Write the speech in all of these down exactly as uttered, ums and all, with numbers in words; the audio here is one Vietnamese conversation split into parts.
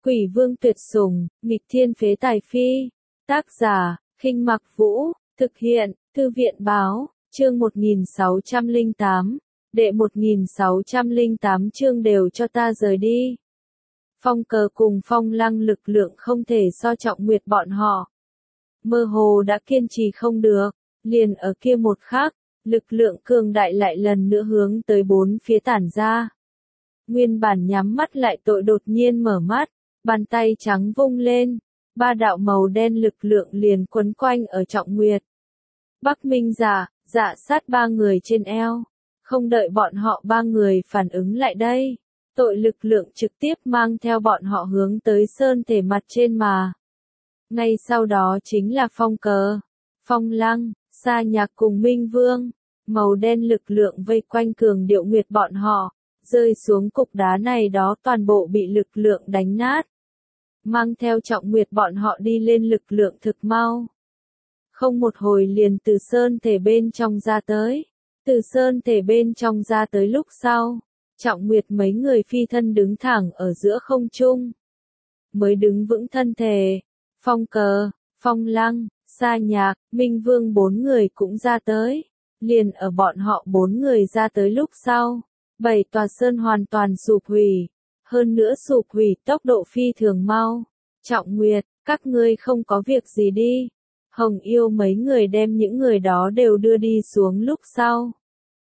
Quỷ vương tuyệt sủng, nghịch thiên phế tài phi. Tác giả, Khinh Mặc Vũ, thực hiện, Thư viện Báo, chương một nghìn sáu trăm lẻ tám, đệ một nghìn sáu trăm lẻ tám chương đều cho ta rời đi. Phong Cờ cùng Phong Lăng lực lượng không thể so Trọng Nguyệt bọn họ. Mơ hồ đã kiên trì không được, liền ở kia một khắc, lực lượng cường đại lại lần nữa hướng tới bốn phía tản ra. Nguyên bản nhắm mắt lại tội đột nhiên mở mắt, bàn tay trắng vung lên, ba đạo màu đen lực lượng liền quấn quanh ở Trọng Nguyệt. Bắc Minh Dạ, Dạ Sát ba người trên eo, không đợi bọn họ ba người phản ứng lại đây, tội lực lượng trực tiếp mang theo bọn họ hướng tới sơn thể mặt trên mà. Ngay sau đó chính là Phong Cờ, Phong Lăng, Sa Nhạc cùng Minh Vương, màu đen lực lượng vây quanh Cường Điệu Nguyệt bọn họ, rơi xuống cục đá này đó toàn bộ bị lực lượng đánh nát. Mang theo Trọng Nguyệt bọn họ đi lên lực lượng thực mau. Không một hồi liền từ sơn thể bên trong ra tới. Từ sơn thể bên trong ra tới lúc sau, Trọng Nguyệt mấy người phi thân đứng thẳng ở giữa không trung. Mới đứng vững thân thể, Phong Cờ, Phong Lăng, Sa Nhạc, Minh Vương bốn người cũng ra tới. Liền ở bọn họ bốn người ra tới lúc sau, bảy tòa sơn hoàn toàn sụp hủy. Hơn nữa sụp hủy tốc độ phi thường mau. Trọng Nguyệt, các ngươi không có việc gì đi. Hồng Yêu mấy người đem những người đó đều đưa đi xuống lúc sau.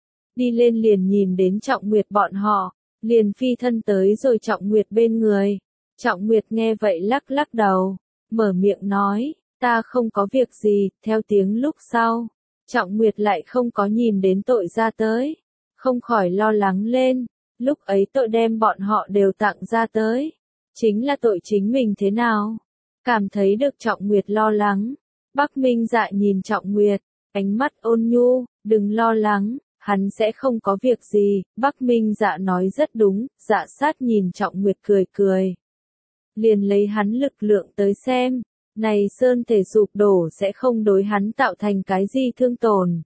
Đi lên liền nhìn đến Trọng Nguyệt bọn họ, liền phi thân tới rồi Trọng Nguyệt bên người. Trọng Nguyệt nghe vậy lắc lắc đầu, mở miệng nói, ta không có việc gì, theo tiếng lúc sau. Trọng Nguyệt lại không có nhìn đến tội ra tới, không khỏi lo lắng lên. Lúc ấy tội đem bọn họ đều tặng ra tới. Chính là tội chính mình thế nào? Cảm thấy được Trọng Nguyệt lo lắng. Bắc Minh Dạ nhìn Trọng Nguyệt, ánh mắt ôn nhu, đừng lo lắng, hắn sẽ không có việc gì. Bắc Minh Dạ nói rất đúng, Dạ Sát nhìn Trọng Nguyệt cười cười. Liền lấy hắn lực lượng tới xem, này sơn thể sụp đổ sẽ không đối hắn tạo thành cái gì thương tổn.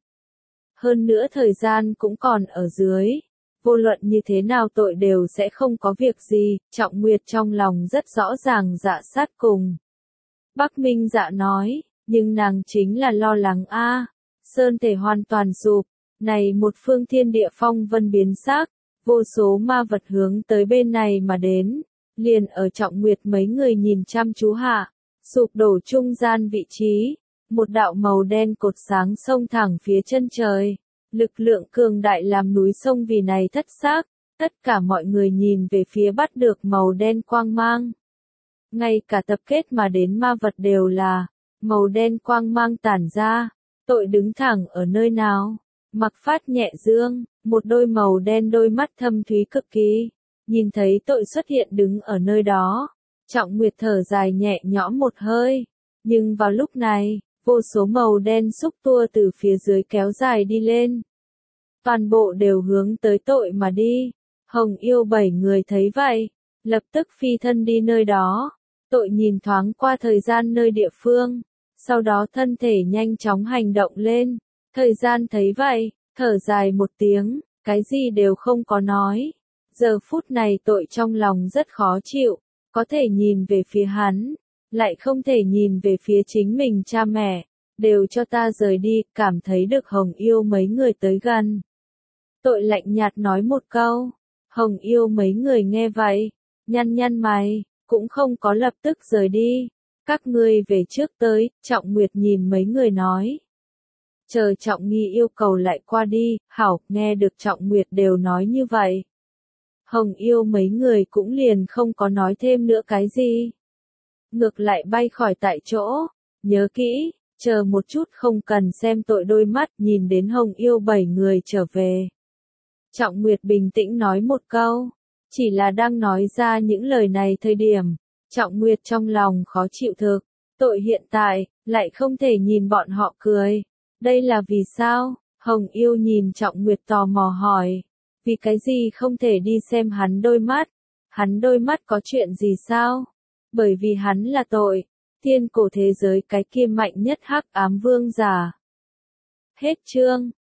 Hơn nữa thời gian cũng còn ở dưới. Vô luận như thế nào tội đều sẽ không có việc gì, Trọng Nguyệt trong lòng rất rõ ràng Dạ Sát cùng. Bắc Minh Dạ nói, nhưng nàng chính là lo lắng a, sơn thể hoàn toàn sụp, này một phương thiên địa phong vân biến sắc, vô số ma vật hướng tới bên này mà đến, liền ở Trọng Nguyệt mấy người nhìn chăm chú hạ, sụp đổ trung gian vị trí, một đạo màu đen cột sáng xông thẳng phía chân trời. Lực lượng cường đại làm núi sông vì này thất xác, tất cả mọi người nhìn về phía bắt được màu đen quang mang. Ngay cả tập kết mà đến ma vật đều là màu đen quang mang tản ra, tội đứng thẳng ở nơi nào, mặc phát nhẹ dương, một đôi màu đen đôi mắt thâm thúy cực kỳ, nhìn thấy tội xuất hiện đứng ở nơi đó, Trọng Nguyệt thở dài nhẹ nhõm một hơi, nhưng vào lúc này, vô số màu đen xúc tua từ phía dưới kéo dài đi lên. Toàn bộ đều hướng tới tội mà đi. Hồng Yêu bảy người thấy vậy, lập tức phi thân đi nơi đó. Tội nhìn thoáng qua thời gian nơi địa phương, sau đó thân thể nhanh chóng hành động lên. Thời gian thấy vậy, thở dài một tiếng, cái gì đều không có nói. Giờ phút này tội trong lòng rất khó chịu, có thể nhìn về phía hắn, lại không thể nhìn về phía chính mình cha mẹ. Đều cho ta rời đi, cảm thấy được Hồng Yêu mấy người tới gần. Tội lạnh nhạt nói một câu, Hồng Yêu mấy người nghe vậy, nhăn nhăn mày, cũng không có lập tức rời đi. Các ngươi về trước tới, Trọng Nguyệt nhìn mấy người nói. Chờ Trọng Nghi yêu cầu lại qua đi, hảo, nghe được Trọng Nguyệt đều nói như vậy. Hồng Yêu mấy người cũng liền không có nói thêm nữa cái gì. Ngược lại bay khỏi tại chỗ, nhớ kỹ. Chờ một chút không cần xem tội đôi mắt nhìn đến Hồng Yêu bảy người trở về. Trọng Nguyệt bình tĩnh nói một câu, chỉ là đang nói ra những lời này thời điểm, Trọng Nguyệt trong lòng khó chịu thực, tội hiện tại, lại không thể nhìn bọn họ cười. Đây là vì sao? Hồng Yêu nhìn Trọng Nguyệt tò mò hỏi, vì cái gì không thể đi xem hắn đôi mắt? Hắn đôi mắt có chuyện gì sao? Bởi vì hắn là tội. Thiên cổ thế giới cái kia mạnh nhất hắc ám vương giả. Hết chương.